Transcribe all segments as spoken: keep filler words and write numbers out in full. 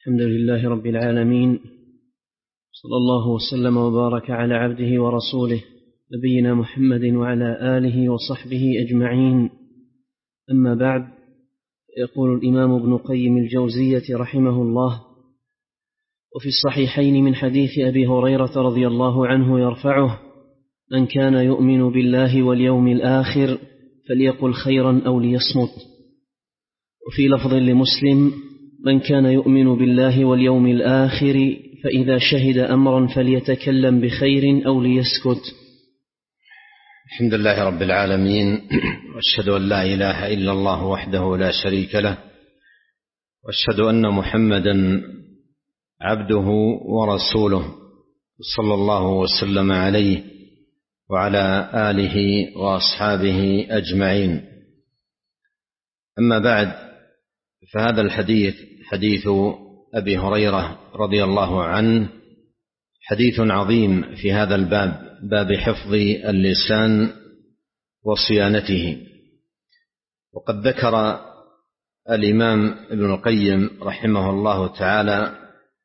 الحمد لله رب العالمين، صلى الله وسلم وبارك على عبده ورسوله نبينا محمد وعلى آله وصحبه أجمعين. أما بعد، يقول الإمام ابن قيم الجوزية رحمه الله: وفي الصحيحين من حديث أبي هريرة رضي الله عنه يرفعه: من كان يؤمن بالله واليوم الآخر فليقل خيرا أو ليصمت. وفي لفظ لمسلم: من كان يؤمن بالله واليوم الآخر فإذا شهد أمرا فليتكلم بخير أو ليسكت. الحمد لله رب العالمين، وأشهد أن لا إله إلا الله وحده لا شريك له، وأشهد أن محمدا عبده ورسوله صلى الله وسلم عليه وعلى آله وأصحابه أجمعين. أما بعد، فهذا الحديث حديث أبي هريرة رضي الله عنه حديث عظيم في هذا الباب، باب حفظ اللسان وصيانته. وقد ذكر الإمام ابن القيم رحمه الله تعالى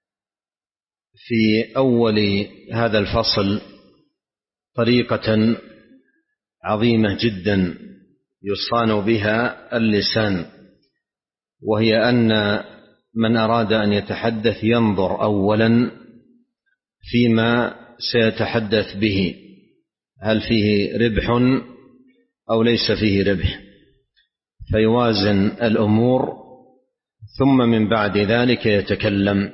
في أول هذا الفصل طريقة عظيمة جدا يصان بها اللسان، وهي أن من أراد أن يتحدث ينظر أولا فيما سيتحدث به، هل فيه ربح أو ليس فيه ربح، فيوازن الأمور، ثم من بعد ذلك يتكلم.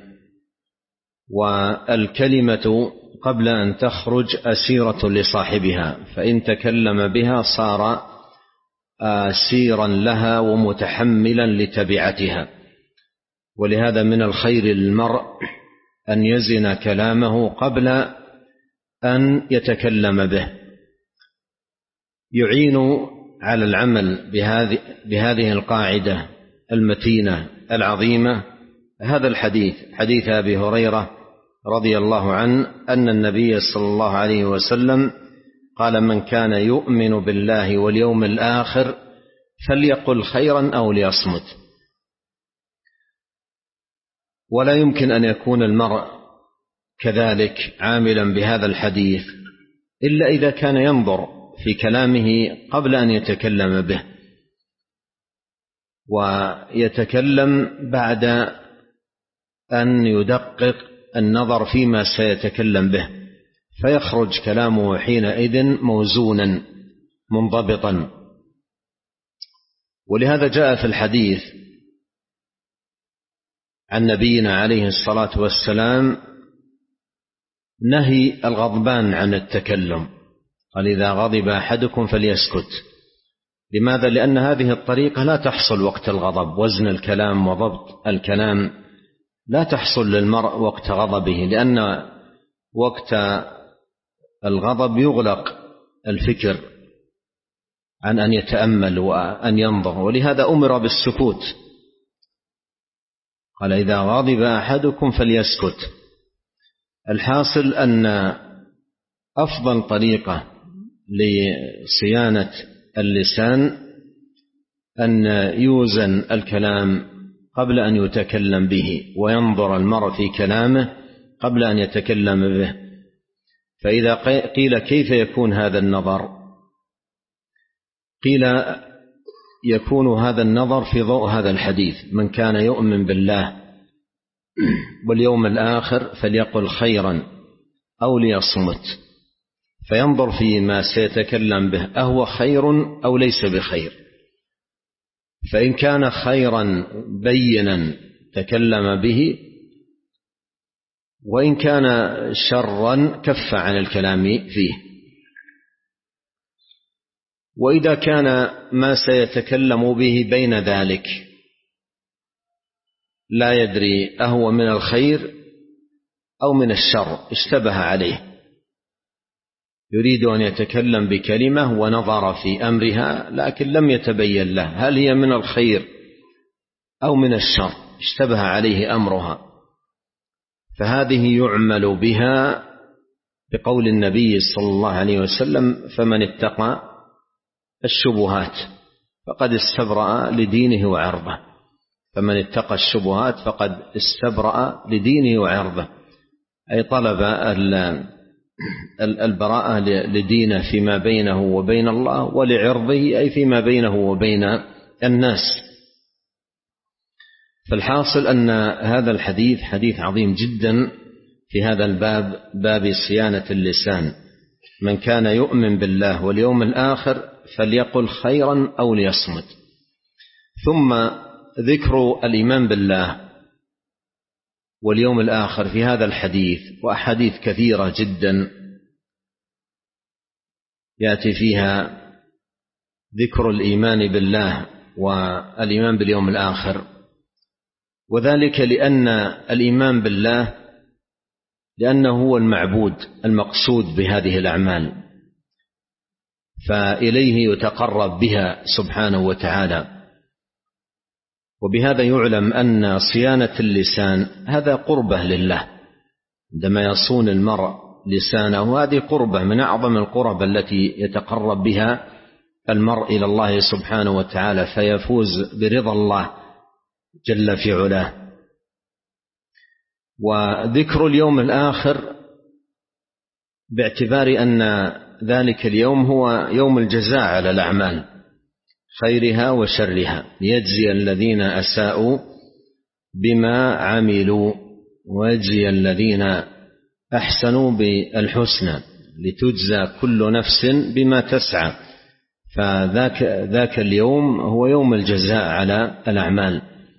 والكلمة قبل أن تخرج أسيرة لصاحبها، فإن تكلم بها صار أسيرا لها ومتحملا لتبعتها. ولهذا من الخير للمرء أن يزن كلامه قبل أن يتكلم به، يعين على العمل بهذه, بهذه القاعدة المتينة العظيمة. هذا الحديث حديث أبي هريرة رضي الله عنه أن النبي صلى الله عليه وسلم قال: من كان يؤمن بالله واليوم الآخر فليقل خيرا أو ليصمت. ولا يمكن أن يكون المرء كذلك عاملا بهذا الحديث إلا إذا كان ينظر في كلامه قبل أن يتكلم به، ويتكلم بعد أن يدقق النظر فيما سيتكلم به، فيخرج كلامه حينئذ موزونا منضبطا. ولهذا جاء في الحديث عن نبينا عليه الصلاة والسلام نهي الغضبان عن التكلم، قال: إذا غضب أحدكم فليسكت. لماذا؟ لأن هذه الطريقة لا تحصل وقت الغضب، وزن الكلام وضبط الكلام لا تحصل للمرء وقت غضبه، لأن وقت الغضب يغلق الفكر عن أن يتأمل وأن ينظر، ولهذا أمر بالسكوت. قال: إذا غضب أحدكم فليسكت. الحاصل أن أفضل طريقة لصيانة اللسان أن يوزن الكلام قبل أن يتكلم به، وينظر المرء في كلامه قبل أن يتكلم به. فإذا قيل كيف يكون هذا النظر؟ قيل يكون هذا النظر في ضوء هذا الحديث: من كان يؤمن بالله واليوم الآخر فليقل خيرا أو ليصمت، فينظر فيما سيتكلم به أهو خير أو ليس بخير. فإن كان خيرا بينا تكلم به، وإن كان شرا كف عن الكلام فيه. وإذا كان ما سيتكلم به بين ذلك لا يدري أهو من الخير أو من الشر، اشتبه عليه، يريد أن يتكلم بكلمة ونظر في أمرها لكن لم يتبين له هل هي من الخير أو من الشر، اشتبه عليه أمرها، فهذه يعمل بها بقول النبي صلى الله عليه وسلم: فمن اتقى الشبهات فقد استبرأ لدينه وعرضه. فمن اتقى الشبهات فقد استبرأ لدينه وعرضه، أي طلب البراءة لدينه فيما بينه وبين الله، ولعرضه أي فيما بينه وبين الناس. فالحاصل أن هذا الحديث حديث عظيم جدا في هذا الباب، باب صيانة اللسان. من كان يؤمن بالله واليوم الآخر فليقل خيرا أو ليصمت. ثم ذكر الإيمان بالله واليوم الآخر في هذا الحديث وأحاديث كثيرة جدا يأتي فيها ذكر الإيمان بالله والإيمان باليوم الآخر، وذلك لأن الإيمان بالله لأنه هو المعبود المقصود بهذه الأعمال، فإليه يتقرب بها سبحانه وتعالى. وبهذا يعلم أن صيانة اللسان هذا قربة لله، عندما يصون المرء لسانه هذه قربة من أعظم القرب التي يتقرب بها المرء إلى الله سبحانه وتعالى، فيفوز برضا الله جل في علاه. وذكر اليوم الآخر باعتبار أن ذلك اليوم هو يوم الجزاء على الأعمال خيرها وشرها، ليجزي الذين أساءوا بما عملوا ويجزي الذين أحسنوا بالحسنى، لتجزى كل نفس بما تسعى. فذاك ذاك اليوم هو يوم الجزاء على الأعمال.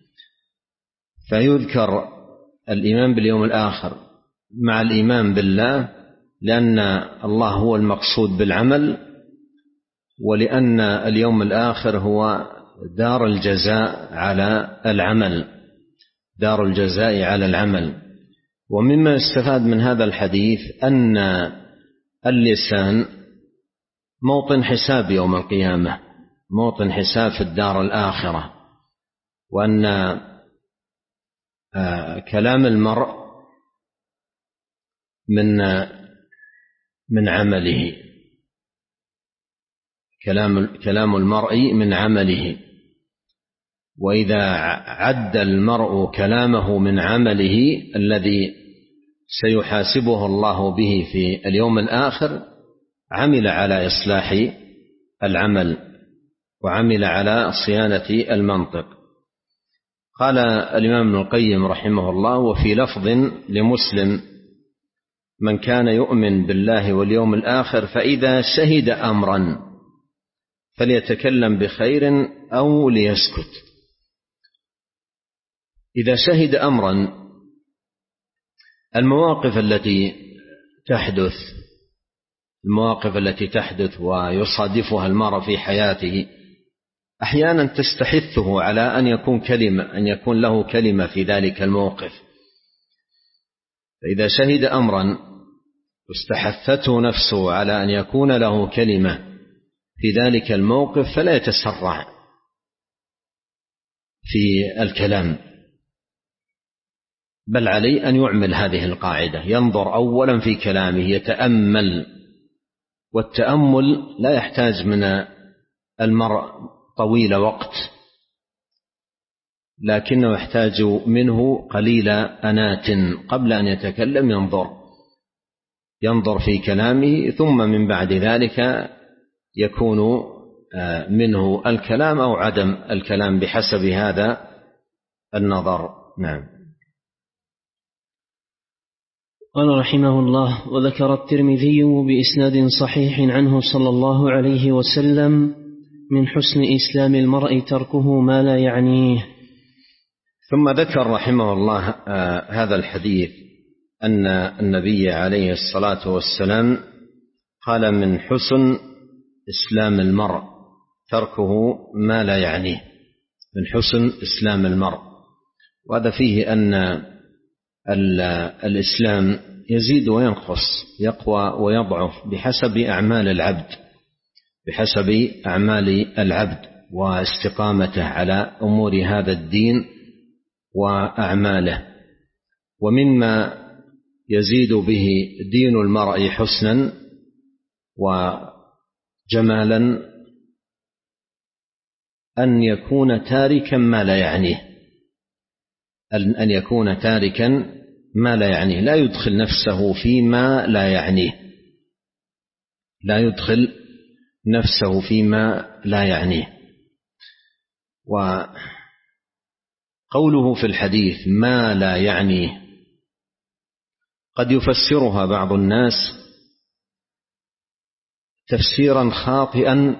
فيذكر الإيمان باليوم الآخر مع الإيمان بالله لأن الله هو المقصود بالعمل، ولأن اليوم الآخر هو دار الجزاء على العمل، دار الجزاء على العمل. ومما يستفاد من هذا الحديث أن اللسان موطن حساب يوم القيامة، موطن حساب في الدار الآخرة، وأن كلام المرء من من عمله، كلام كلام المرء من عمله. وإذا عد المرء كلامه من عمله الذي سيحاسبه الله به في اليوم الآخر، عمل على إصلاح العمل وعمل على صيانة المنطق. قال الإمام ابن القيم رحمه الله: وفي لفظ لمسلم: من كان يؤمن بالله واليوم الآخر فإذا شهد أمرا فليتكلم بخير أو ليسكت. إذا شهد أمرا، المواقف التي تحدث المواقف التي تحدث ويصادفها المرء في حياته أحيانا تستحثه على أن يكون كلمة أن يكون له كلمة في ذلك الموقف. فإذا شهد أمرا واستحثته نفسه على أن يكون له كلمة في ذلك الموقف فلا يتسرع في الكلام، بل عليه أن يعمل هذه القاعدة، ينظر أولا في كلامه، يتأمل. والتأمل لا يحتاج من المرء طويل وقت، لكنه يحتاج منه قليل أنات قبل أن يتكلم. ينظر ينظر في كلامه، ثم من بعد ذلك يكون منه الكلام أو عدم الكلام بحسب هذا النظر. نعم. قال رحمه الله: وذكر الترمذي بإسناد صحيح عنه صلى الله عليه وسلم: من حسن إسلام المرء تركه ما لا يعنيه. ثم ذكر رحمه الله آه هذا الحديث أن النبي عليه الصلاة والسلام قال: من حسن إسلام المرء تركه ما لا يعنيه. من حسن إسلام المرء، وهذا فيه أن الإسلام يزيد وينقص، يقوى ويضعف بحسب أعمال العبد بحسب أعمال العبد واستقامته على أمور هذا الدين وأعماله. ومما يزيد به دين المرء حسنا وجمالا أن يكون تاركا ما لا يعنيه، أن يكون تاركا ما لا يعنيه، لا يدخل نفسه فيما لا يعنيه، لا يدخل نفسه فيما لا يعنيه. وقوله في الحديث ما لا يعنيه قد يفسرها بعض الناس تفسيرا خاطئا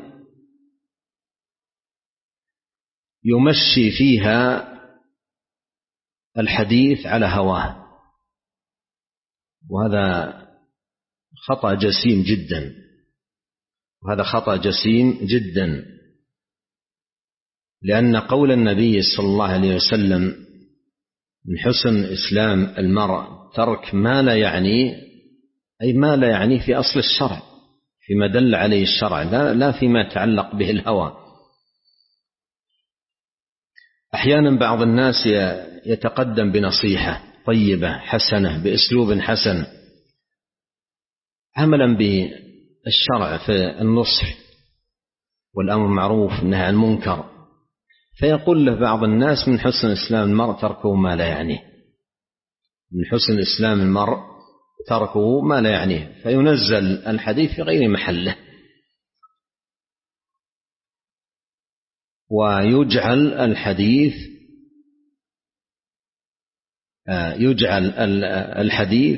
يمشي فيها الحديث على هواه، وهذا خطأ جسيم جدا، وهذا خطأ جسيم جدا، لأن قول النبي صلى الله عليه وسلم من حسن إسلام المرء ترك ما لا يعنيه، أي ما لا يعنيه في أصل الشرع، فيما دل عليه الشرع، لا, لا فيما يتعلق به الهوى. أحيانا بعض الناس يتقدم بنصيحة طيبة حسنة بأسلوب حسن عملا بالشرع في النصح والأمر معروف والنهي عن المنكر، فيقول له بعض الناس من حسن إسلام المرء تركه ما لا يعنيه، من حسن إسلام المرء تركه ما لا يعنيه، فينزل الحديث في غير محله، ويجعل الحديث يجعل الحديث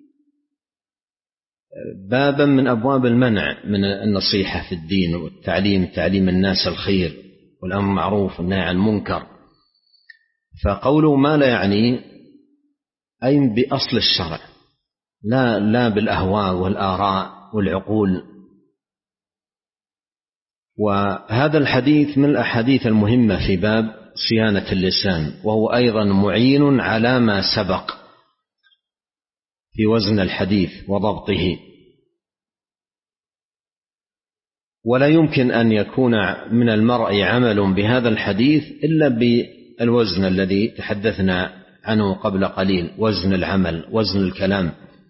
بابا من أبواب المنع من النصيحة في الدين والتعليم، تعليم الناس الخير والأمر معروف والنهي عن المنكر. فقوله ما لا يعني أي بأصل الشرع، لا لا بالأهواء والآراء والعقول. وهذا الحديث من الأحاديث المهمة في باب صيانة اللسان، وهو أيضا معين على ما سبق في وزن الحديث وضبطه. ولا يمكن أن يكون من المرء عمل بهذا الحديث إلا بالوزن الذي تحدثنا عنه قبل قليل، وزن العمل، وزن الكلام.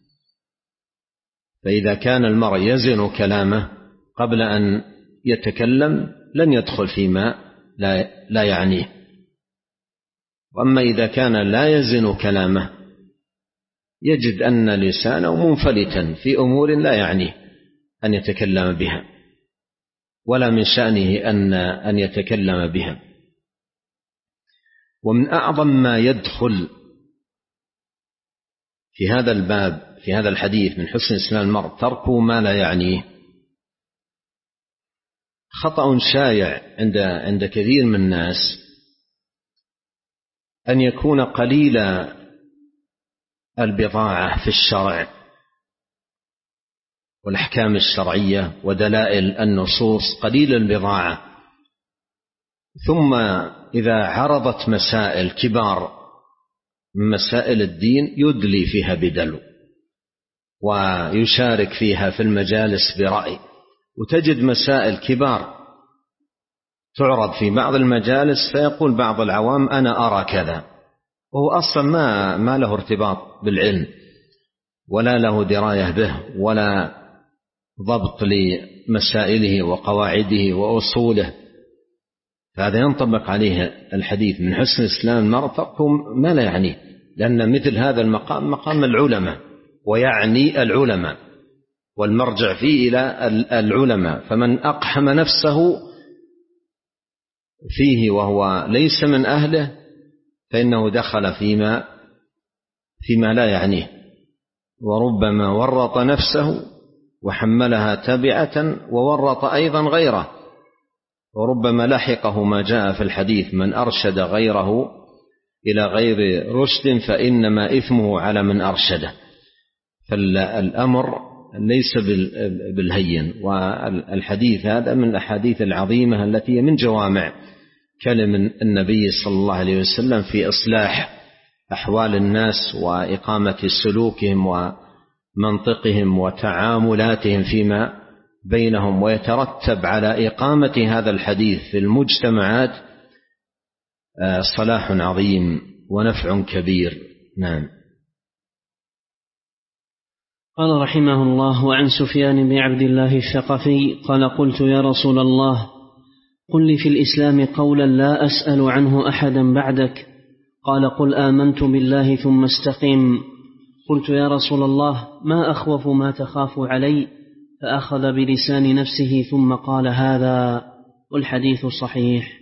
فإذا كان المرء يزن كلامه قبل أن يتكلم لن يدخل فيما لا, لا يعنيه. وأما إذا كان لا يزن كلامه يجد أن لسانه منفلتا في أمور لا يعنيه أن يتكلم بها، ولا من شأنه أن, أن يتكلم بها. ومن أعظم ما يدخل في هذا الباب في هذا الحديث من حسن إسلام المرء تركه ما لا يعنيه. خطأ شائع عند عند كثير من الناس أن يكون قليل البضاعة في الشرع والأحكام الشرعية ودلائل النصوص، قليل البضاعة، ثم إذا عرضت مسائل كبار من مسائل الدين يدلي فيها بدلو ويشارك فيها في المجالس برأي. وتجد مسائل كبار تعرض في بعض المجالس فيقول بعض العوام أنا أرى كذا، وهو أصلا ما, ما له ارتباط بالعلم ولا له دراية به ولا ضبط لمسائله وقواعده وأصوله. فهذا ينطبق عليه الحديث من حسن إسلام المرء تركه ما لا يعنيه، لأن مثل هذا المقام مقام العلماء، ويعني العلماء والمرجع فيه إلى العلماء. فمن أقحم نفسه فيه وهو ليس من أهله فإنه دخل فيما فيما لا يعنيه، وربما ورط نفسه وحملها تبعة وورط أيضا غيره، وربما لحقه ما جاء في الحديث من أرشد غيره إلى غير رشد فإنما إثمه على من أرشده. فالأمر ليس بالهين، والحديث هذا من الأحاديث العظيمة التي من جوامع كلم النبي صلى الله عليه وسلم في إصلاح أحوال الناس وإقامة سلوكهم ومنطقهم وتعاملاتهم فيما بينهم، ويترتب على إقامة هذا الحديث في المجتمعات صلاح عظيم ونفع كبير. نعم. قال رحمه الله: وعن سفيان بن عبد الله الثقفي قال: قلت يا رسول الله قل لي في الإسلام قولا لا أسأل عنه أحدا بعدك، قال قل آمنت بالله ثم استقم. قلت يا رسول الله ما أخوف ما تخاف علي؟ فأخذ بلسان نفسه ثم قال هذا، والحديث صحيح.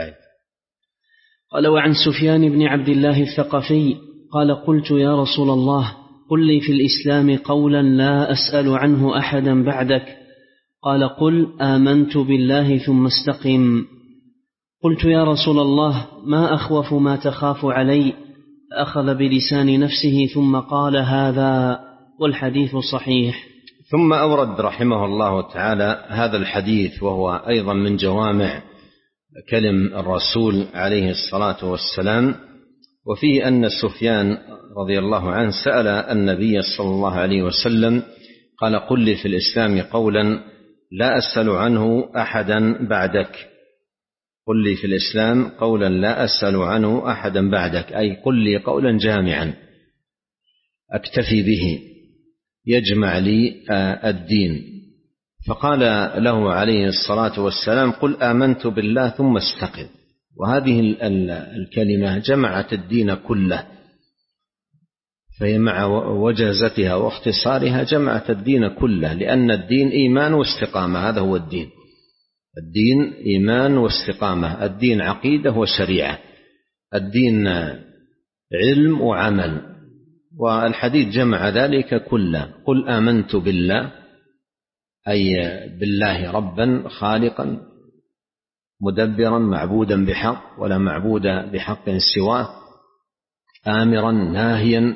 قال وعن سفيان بن عبد الله الثقفي قال قلت يا رسول الله قل لي في الإسلام قولا لا أسأل عنه أحدا بعدك. قال قل آمنت بالله ثم استقم. قلت يا رسول الله ما أخوف ما تخاف علي؟ فأخذ بلسان نفسه ثم قال هذا، والحديث صحيح. ثم أورد رحمه الله تعالى هذا الحديث، وهو أيضا من جوامع كلم الرسول عليه الصلاة والسلام، وفيه أن سفيان رضي الله عنه سأل النبي صلى الله عليه وسلم قال قل لي في الإسلام قولا لا أسأل عنه أحدا بعدك. قل لي في الإسلام قولا لا أسأل عنه أحدا بعدك، أي قل لي قولا جامعا أكتفي به يجمع لي الدين. فقال له عليه الصلاة والسلام قل آمنت بالله ثم استقم. وهذه الكلمة جمعت الدين كله، فهي مع وجازتها واختصارها جمعت الدين كله، لأن الدين إيمان واستقامة. هذا هو الدين. الدين إيمان واستقامة، الدين عقيدة وشريعة، الدين علم وعمل، والحديث جمع ذلك كله. قل آمنت بالله أي بالله ربا خالقا مدبرا معبودا بحق ولا معبود بحق سواه، آمرا ناهيا،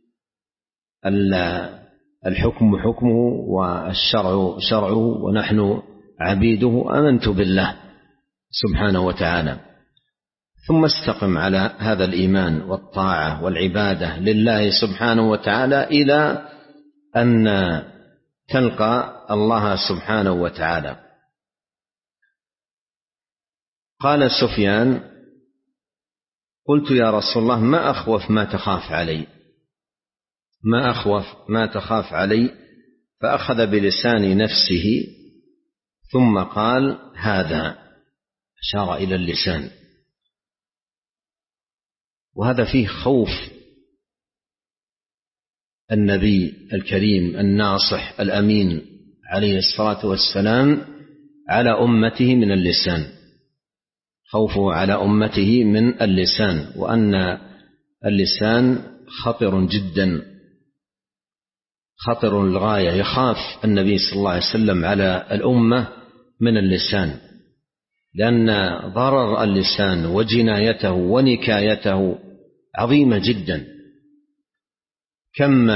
الحكم حكمه والشرع شرعه ونحن عبيده. آمنت بالله سبحانه وتعالى. ثم استقم على هذا الإيمان والطاعة والعبادة لله سبحانه وتعالى إلى أن تلقى الله سبحانه وتعالى. قال سفيان قلت يا رسول الله ما أخوف ما تخاف علي؟ ما أخوف ما تخاف علي؟ فأخذ بلسان نفسه ثم قال هذا، أشار إلى اللسان. وهذا فيه خوف النبي الكريم الناصح الأمين عليه الصلاة والسلام على أمته من اللسان، خوفه على أمته من اللسان، وأن اللسان خطر جدا، خطر للغاية. يخاف النبي صلى الله عليه وسلم على الأمة من اللسان، لأن ضرر اللسان وجنايته ونكايته عظيمة جدا. كم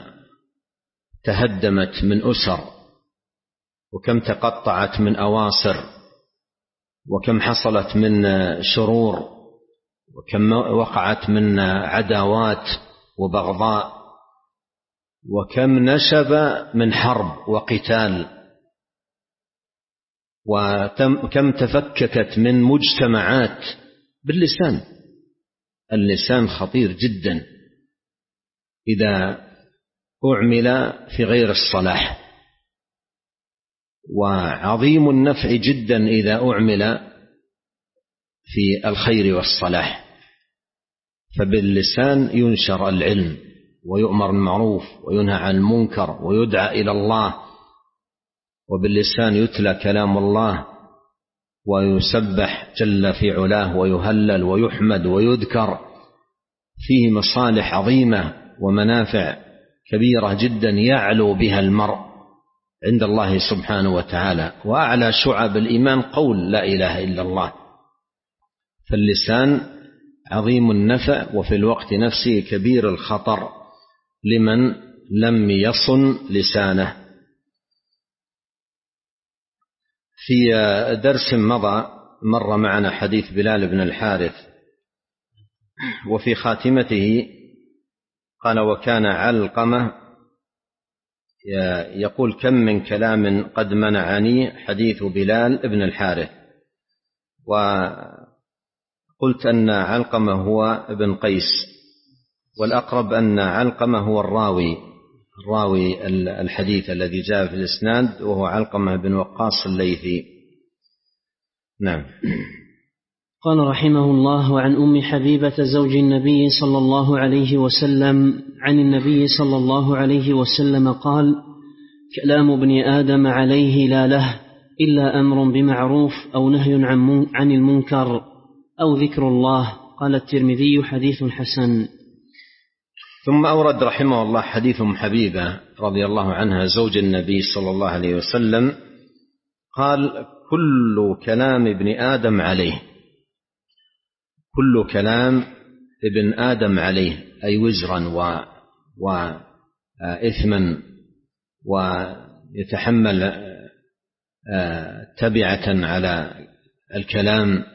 تهدمت من أسر، وكم تقطعت من أواصر، وكم حصلت من شرور، وكم وقعت من عداوات وبغضاء، وكم نشب من حرب وقتال، وكم تفككت من مجتمعات باللسان. اللسان خطير جدا إذا أعمل في غير الصلاح، وعظيم النفع جدا إذا أعمل في الخير والصلاح. فباللسان ينشر العلم ويؤمر بالمعروف وينهى عن المنكر ويدعى إلى الله، وباللسان يتلى كلام الله ويسبح جل في علاه ويهلل ويحمد ويذكر. فيه مصالح عظيمة ومنافع كبيرة جدا يعلو بها المرء عند الله سبحانه وتعالى. وأعلى شعب الإيمان قول لا إله إلا الله. فاللسان عظيم النفع وفي الوقت نفسه كبير الخطر لمن لم يصن لسانه. في درس مضى مر معنا حديث بلال بن الحارث، وفي خاتمته قال وكان علقمة يقول كم من كلام قد منعني حديث بلال بن الحارث. وقلت أن علقمة هو ابن قيس، والأقرب أن علقمة هو الراوي الراوي الحديث الذي جاء في الإسناد، وهو علقمة بن وقاص الليثي. نعم. قال رحمه الله: عن أم حبيبة زوج النبي صلى الله عليه وسلم عن النبي صلى الله عليه وسلم قال: كلام ابن آدم عليه لا له إلا أمر بمعروف أو نهي عن المنكر أو ذكر الله. قال الترمذي: حديث حسن. ثم أورد رحمه الله حديث أم حبيبة رضي الله عنها زوج النبي صلى الله عليه وسلم قال: كل كلام ابن آدم عليه، كل كلام ابن آدم عليه، أي وزرا وإثما ويتحمل تبعة على الكلام،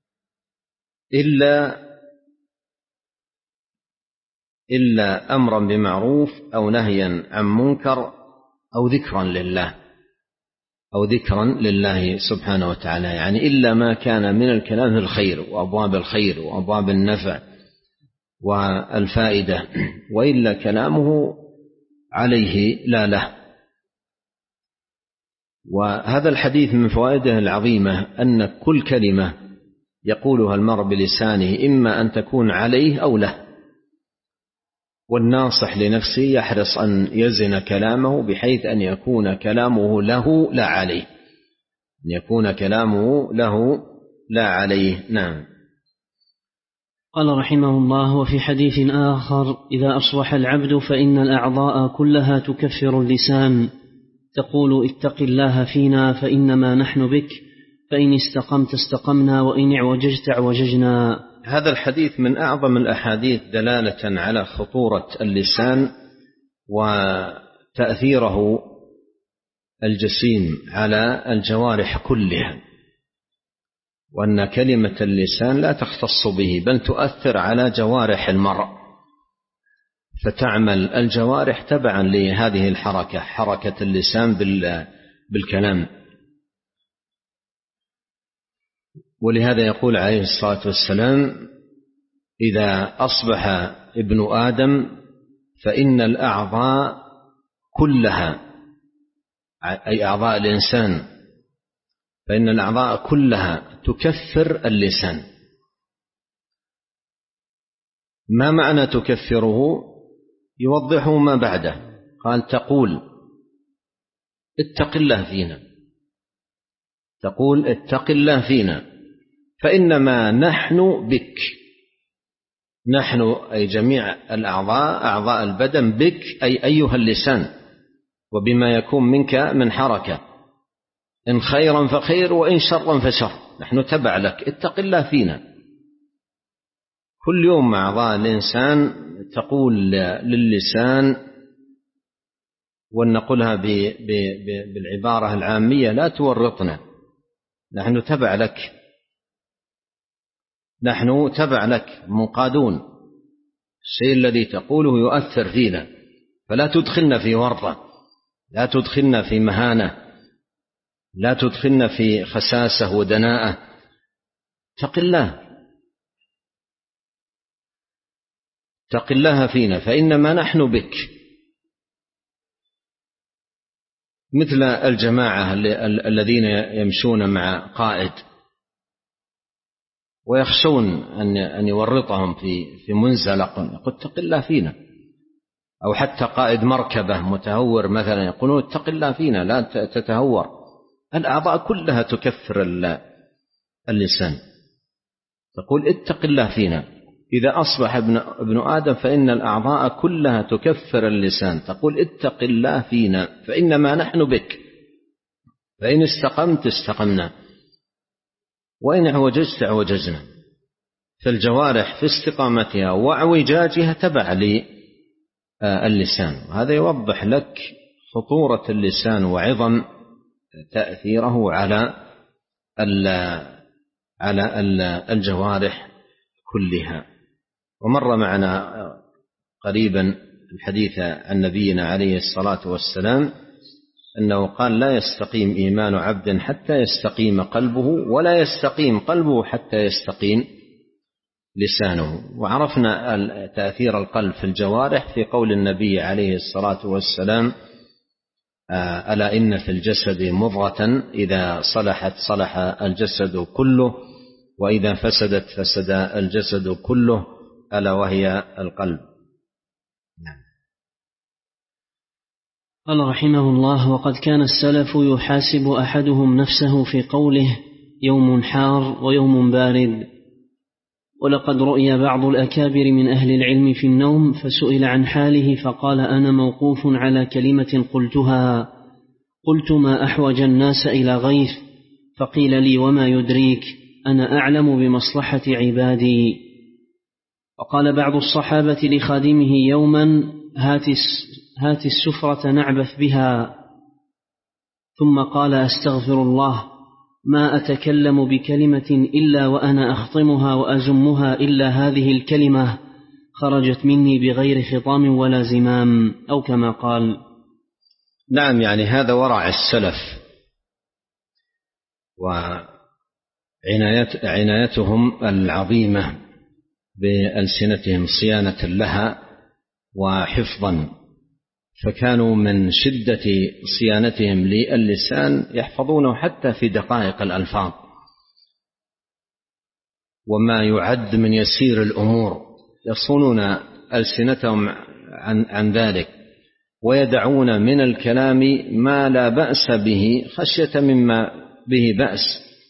إلا إلا أمرا بمعروف أو نهيا عن منكر أو ذكرا لله أو ذكرا لله سبحانه وتعالى، يعني إلا ما كان من الكلام الخير وأبواب الخير وأبواب النفع والفائدة، وإلا كلامه عليه لا له. وهذا الحديث من فوائده العظيمة أن كل كلمة يقولها المرء بلسانه إما أن تكون عليه أو له، والناصح لنفسه يحرص أن يزن كلامه بحيث أن يكون كلامه له لا عليه، أن يكون كلامه له لا عليه. نعم. قال رحمه الله: وفي حديث آخر: إذا أصبح العبد فإن الأعضاء كلها تكفر اللسان، تقول: اتق الله فينا فإنما نحن بك، فإن استقمت استقمنا وإن اعوججت اعوججنا. هذا الحديث من أعظم الأحاديث دلالة على خطورة اللسان وتأثيره الجسيم على الجوارح كلها، وأن كلمة اللسان لا تختص به بل تؤثر على جوارح المرء، فتعمل الجوارح تبعا لهذه الحركة، حركة اللسان بالكلام. ولهذا يقول عليه الصلاة والسلام: إذا أصبح ابن آدم فإن الأعضاء كلها، أي أعضاء الإنسان، فإن الأعضاء كلها تكفر اللسان. ما معنى تكفره؟ يوضحه ما بعده، قال: تقول اتق الله فينا، تقول اتق الله فينا فإنما نحن بك، نحن أي جميع الأعضاء، أعضاء البدن، بك أي أيها اللسان، وبما يكون منك من حركة، إن خيرا فخير وإن شرا فشر، نحن تبع لك، اتق الله فينا. كل يوم مع أعضاء الإنسان تقول للسان، ونقولها بالعبارة العامية: لا تورطنا، نحن تبع لك، نحن تبع لك منقادون، الشيء الذي تقوله يؤثر فينا، فلا تدخلنا في ورطة، لا تدخلنا في مهانة، لا تدخلنا في خساسة ودناءة، اتق الله، اتق الله فينا فإنما نحن بك. مثل الجماعة الذين يمشون مع قائد ويخشون أن يورطهم في في منزلق، يقول اتق الله فينا. أو حتى قائد مركبة متهور مثلا يقولون اتق الله فينا لا تتهور. الأعضاء كلها تكفر اللسان، تقول اتق الله فينا. إذا أصبح ابن, ابن آدم فإن الأعضاء كلها تكفر اللسان، تقول اتق الله فينا فإنما نحن بك، فإن استقمت استقمنا وإن اعوججت اعوججنا. فالجوارح في استقامتها واعوجاجها تبع للسان. هذا يوضح لك خطورة اللسان وعظم تأثيره على على الجوارح كلها. ومر معنا قريبا الحديث عن نبينا عليه الصلاة والسلام أنه قال: لا يستقيم إيمان عبد حتى يستقيم قلبه، ولا يستقيم قلبه حتى يستقيم لسانه. وعرفنا تأثير القلب في الجوارح في قول النبي عليه الصلاة والسلام: ألا إن في الجسد مضغة إذا صلحت صلح الجسد كله، وإذا فسدت فسد الجسد كله ألا وهي القلب. نعم. قال رحمه الله: وقد كان السلف يحاسب أحدهم نفسه في قوله يوم حار ويوم بارد. ولقد رؤي بعض الأكابر من أهل العلم في النوم فسئل عن حاله فقال: أنا موقوف على كلمة قلتها، قلت ما أحوج الناس إلى غيث، فقيل لي وما يدريك، أنا أعلم بمصلحة عبادي. وقال بعض الصحابة لخادمه يوما: هات السفرة نعبث بها، ثم قال: أستغفر الله، ما أتكلم بكلمة إلا وأنا أخطمها وأزمها إلا هذه الكلمة خرجت مني بغير خطام ولا زمام، أو كما قال. نعم، يعني هذا ورع السلف وعنايتهم العظيمة بألسنتهم صيانة لها وحفظا، فكانوا من شدة صيانتهم للسان يحفظونه حتى في دقائق الألفاظ وما يعد من يسير الأمور، يصونون ألسنتهم عن, عن ذلك، ويدعون من الكلام ما لا بأس به خشية مما به بأس.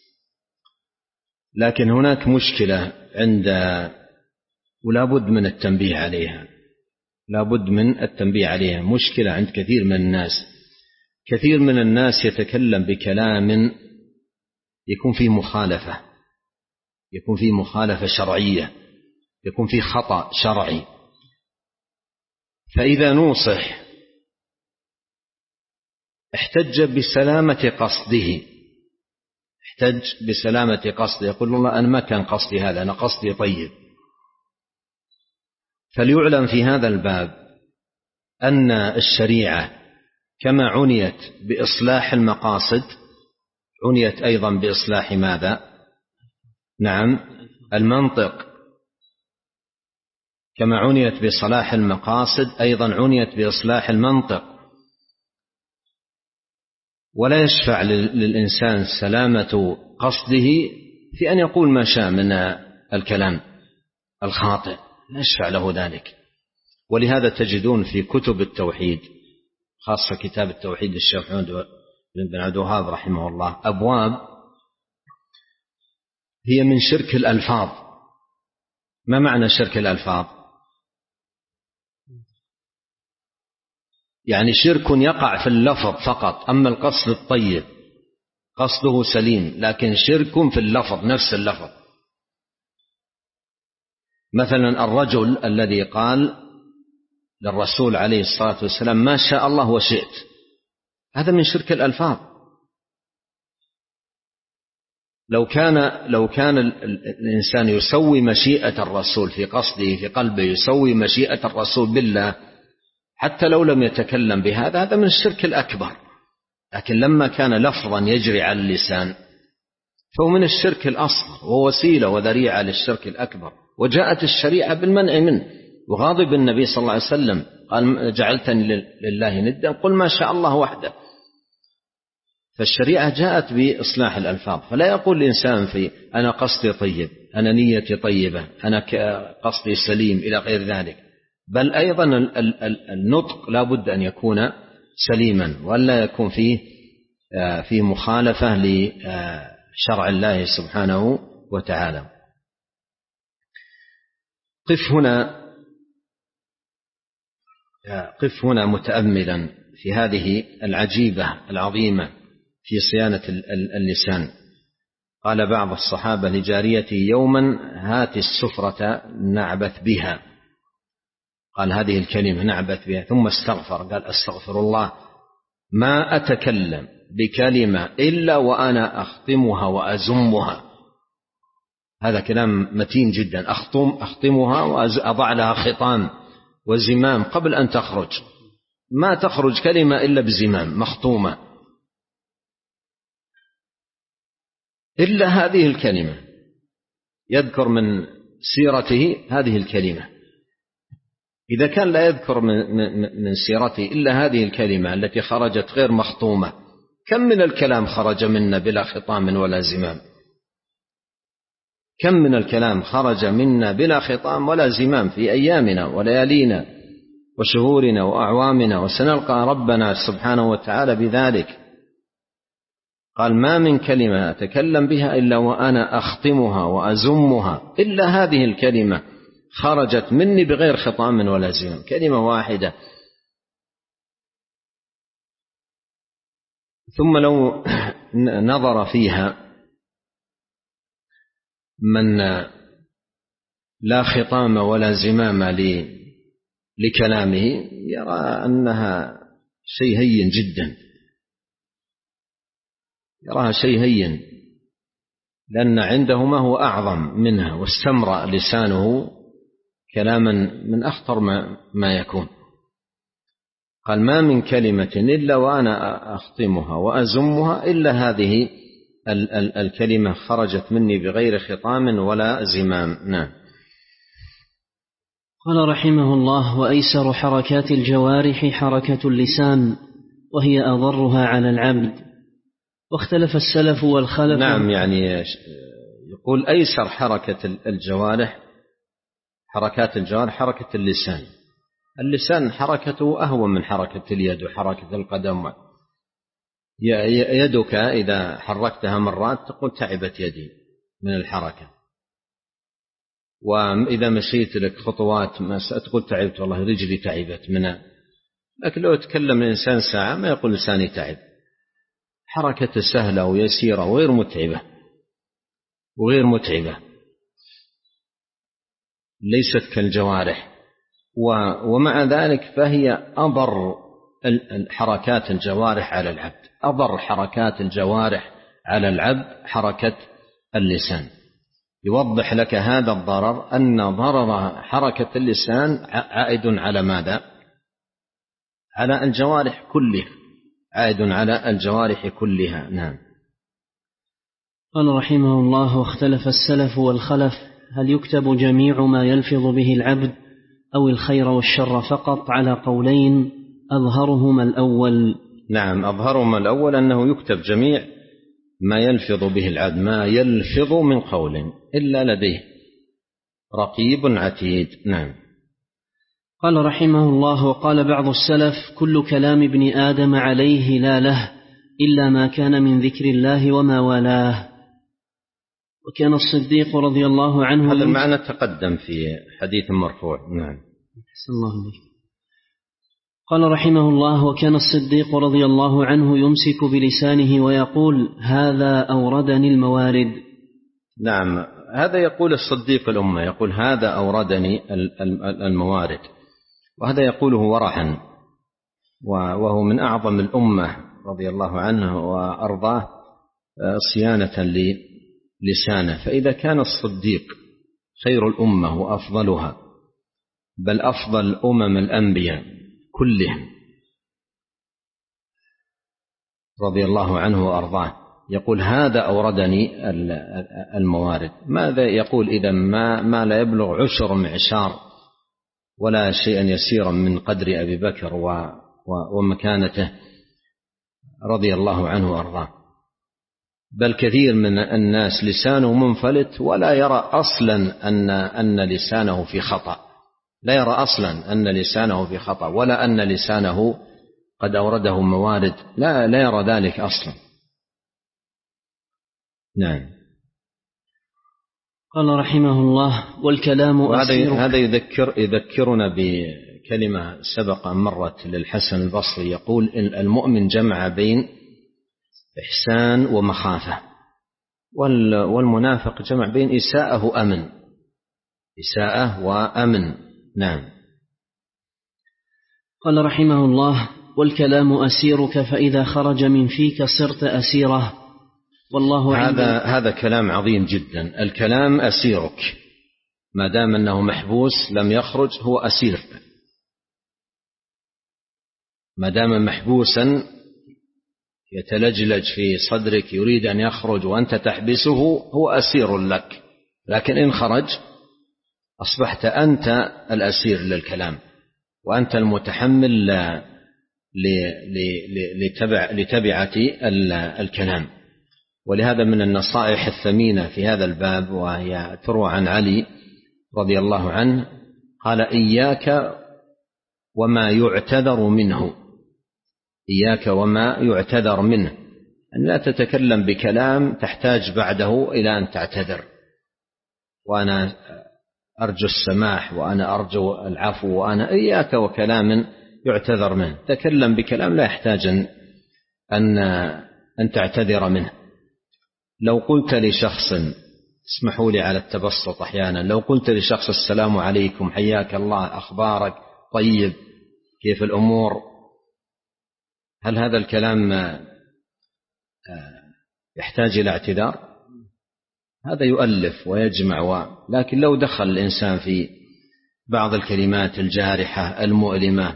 لكن هناك مشكلة عند ولا بد من التنبيه عليها لا بد من التنبيه عليها مشكلة عند كثير من الناس. كثير من الناس يتكلم بكلام يكون فيه مخالفة يكون فيه مخالفة شرعية، يكون فيه خطأ شرعي، فإذا نوصح احتج بسلامة قصده احتج بسلامة قصده يقول الله أنا ما كان قصدي هذا، أنا قصدي طيب. فليعلم في هذا الباب أن الشريعة كما عنيت بإصلاح المقاصد عنيت أيضا بإصلاح ماذا؟ نعم، المنطق. كما عنيت بصلاح المقاصد أيضا عنيت بإصلاح المنطق. ولا يشفع للإنسان سلامة قصده في أن يقول ما شاء من الكلام الخاطئ، لا يشفع له ذلك. ولهذا تجدون في كتب التوحيد، خاصة كتاب التوحيد الشيخ بن عبد الوهاب رحمه الله، أبواب هي من شرك الألفاظ. ما معنى شرك الألفاظ؟ يعني شرك يقع في اللفظ فقط، أما القصد الطيب قصده سليم، لكن شرك في اللفظ نفس اللفظ. مثلا الرجل الذي قال للرسول عليه الصلاة والسلام ما شاء الله وشئت، هذا من شرك الألفاظ. لو كان لو كان الإنسان يسوي مشيئة الرسول في قصده في قلبه، يسوي مشيئة الرسول بالله حتى لو لم يتكلم بهذا، هذا من الشرك الأكبر. لكن لما كان لفظا يجري على اللسان فهو من الشرك الأصغر، ووسيلة وذريعة للشرك الأكبر. وجاءت الشريعة بالمنع منه، وغاضب النبي صلى الله عليه وسلم قال جعلتني لله ندا قل ما شاء الله وحده. فالشريعة جاءت بإصلاح الألفاظ، فلا يقول الإنسان في أنا قصدي طيب، أنا نيتي طيبة، أنا قصدي سليم إلى غير ذلك، بل أيضا النطق لا بد أن يكون سليما، ولا يكون فيه في مخالفة لشرع الله سبحانه وتعالى. قف هنا قف هنا متأملا في هذه العجيبة العظيمة في صيانة اللسان. قال بعض الصحابة لجاريته يوما هات السفرة نعبث بها، قال هذه الكلمة نعبث بها، ثم استغفر قال أستغفر الله، ما أتكلم بكلمة إلا وأنا أختمها وأزمها. هذا كلام متين جدا، أختم أختمها وأضع لها خطام وزمام قبل أن تخرج، ما تخرج كلمة إلا بزمام مختومة، إلا هذه الكلمة. يذكر من سيرته هذه الكلمة. إذا كان لا يذكر من, من سيرته إلا هذه الكلمة التي خرجت غير مختومة، كم من الكلام خرج منا بلا خطام ولا زمام. كم من الكلام خرج منا بلا خطام ولا زمام في أيامنا وليالينا وشهورنا وأعوامنا، وسنلقى ربنا سبحانه وتعالى بذلك. قال: ما من كلمة أتكلم بها إلا وأنا أختمها وأزمها إلا هذه الكلمة خرجت مني بغير خطام ولا زمام، كلمة واحدة. ثم لو نظر فيها من لا خطام ولا زمام لكلامه يرى أنها شيء هين جدا، يراها شيء هين، لأن عنده ما هو أعظم منها، واستمرأ لسانه كلاما من أخطر ما, ما يكون. قال: ما من كلمة إلا وأنا أختمها وأزمها إلا هذه ال- ال- الكلمة خرجت مني بغير خطام ولا زمام. نعم. قال رحمه الله: وأيسر حركات الجوارح حركة اللسان، وهي أضرها على العبد. واختلف السلف والخلف. نعم، يعني يقول أيسر حركة الجوارح حركات الجوارح حركة اللسان. اللسان حركته أهون من حركة اليد وحركة القدم. يدك إذا حركتها مرات تقول تعبت يدي من الحركة، وإذا مشيت لك خطوات ما تقول تعبت والله رجلي تعبت منها. لكن لو تكلم الإنسان ساعة ما يقول لساني تعب. حركة سهلة ويسيرة وغير متعبة وغير متعبة ليست كالجوارح. ومع ذلك فهي أضر حركات الجوارح على العبد. أضر حركات الجوارح على العبد حركة اللسان. يوضح لك هذا الضرر أن ضرر حركة اللسان عائد على ماذا؟ على الجوارح كلها، عائد على الجوارح كلها. نعم. قال رحمه الله: واختلف السلف والخلف هل يكتب جميع ما يلفظ به العبد أو الخير والشر فقط، على قولين أظهرهما الأول. نعم، أظهرهما الأول أنه يكتب جميع ما يلفظ به العبد، ما يلفظ من قول إلا لديه رقيب عتيد. نعم. قال رحمه الله: وقال بعض السلف: كل كلام ابن آدم عليه لا له إلا ما كان من ذكر الله وما والاه. وكان الصديق رضي الله عنه. هذا المعنى تقدم في حديث مرفوع. نعم. أحسن الله عليك. قال رحمه الله: وكان الصديق رضي الله عنه يمسك بلسانه ويقول: هذا أوردني الموارد. نعم، هذا يقول الصديق الأمة، يقول هذا أوردني الموارد، وهذا يقوله ورعا، وهو من أعظم الأمة رضي الله عنه وأرضاه صيانة للسانه. فإذا كان الصديق خير الأمة وأفضلها، بل أفضل أمم الأنبياء كلهم رضي الله عنه وأرضاه، يقول هذا أوردني الموارد، ماذا يقول إذا ما, ما لا يبلغ عشر معشار ولا شيئا يسيرا من قدر أبي بكر ومكانته رضي الله عنه وأرضاه. بل كثير من الناس لسانه منفلت ولا يرى أصلا أن, أن لسانه في خطأ، لا يرى أصلا أن لسانه في خطأ ولا أن لسانه قد أورده موارد، لا, لا يرى ذلك أصلا. نعم. قال رحمه الله: والكلام أسير. هذا يذكر يذكرنا بكلمة سبق مرت للحسن البصري، يقول المؤمن جمع بين إحسان ومخافة، والمنافق جمع بين إساءة وأمن، إساءة وأمن. نعم. قال رحمه الله: والكلام أسيرك، فإذا خرج من فيك صرت أسيره، والله هذا هذا كلام عظيم جدا. الكلام أسيرك، ما دام أنه محبوس لم يخرج هو أسير، ما دام محبوسا يتلجلج في صدرك يريد أن يخرج وأنت تحبسه هو أسير لك، لكن إن خرج أصبحت أنت الأسير للكلام، وأنت المتحمل لتبع لتبعة الكلام. ولهذا من النصائح الثمينة في هذا الباب، وهي تروى عن علي رضي الله عنه قال: إياك وما يعتذر منه، إياك وما يعتذر منه، أن لا تتكلم بكلام تحتاج بعده إلى أن تعتذر، وأنا أرجو السماح وأنا أرجو العفو وأنا، إياك وكلام يعتذر منه، تكلم بكلام لا يحتاج أن أن تعتذر منه. لو قلت لشخص، اسمحوا لي على التبسط أحيانا، لو قلت لشخص: السلام عليكم، حياك الله، أخبارك، طيب، كيف الأمور، هل هذا الكلام يحتاج إلى اعتذار؟ هذا يؤلف ويجمع و... لكن لو دخل الإنسان في بعض الكلمات الجارحة المؤلمة،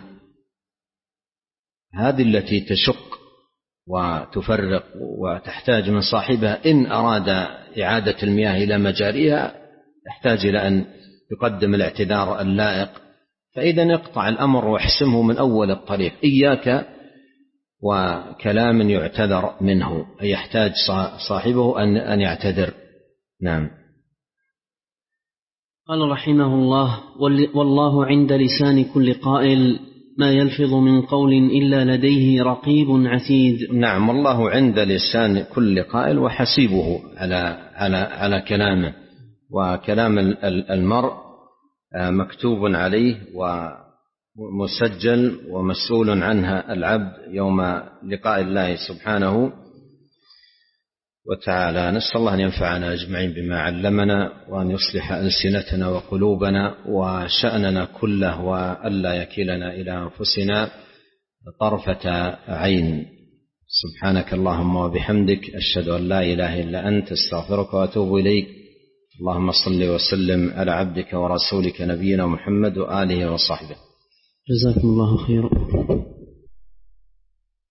هذه التي تشق وتفرق وتحتاج من صاحبها إن أراد إعادة المياه إلى مجاريها يحتاج إلى أن يقدم الاعتذار اللائق. فإذا اقطع الأمر واحسمه من أول الطريق، إياك وكلام يعتذر منه، أي يحتاج صاحبه أن يعتذر. نعم. قال رحمه الله: والله عند لسان كل قائل ما يلفظ من قول إلا لديه رقيب عتيد. نعم، والله عند لسان كل قائل وحسيبه على على على كلامه، وكلام المرء مكتوب عليه ومسجل ومسؤول عنها العبد يوم لقاء الله سبحانه وتعالى. نسأل الله أن ينفعنا أجمعين بما علمنا، وأن يصلح ألسنتنا وقلوبنا وشأننا كله، وألا يكلنا إلى أنفسنا طرفة عين. سبحانك اللهم وبحمدك، أشهد أن لا إله إلا أنت، استغفرك وأتوب إليك. اللهم صل وسلم على عبدك ورسولك نبينا محمد وآله وصحبه. جزاكم الله خيرا.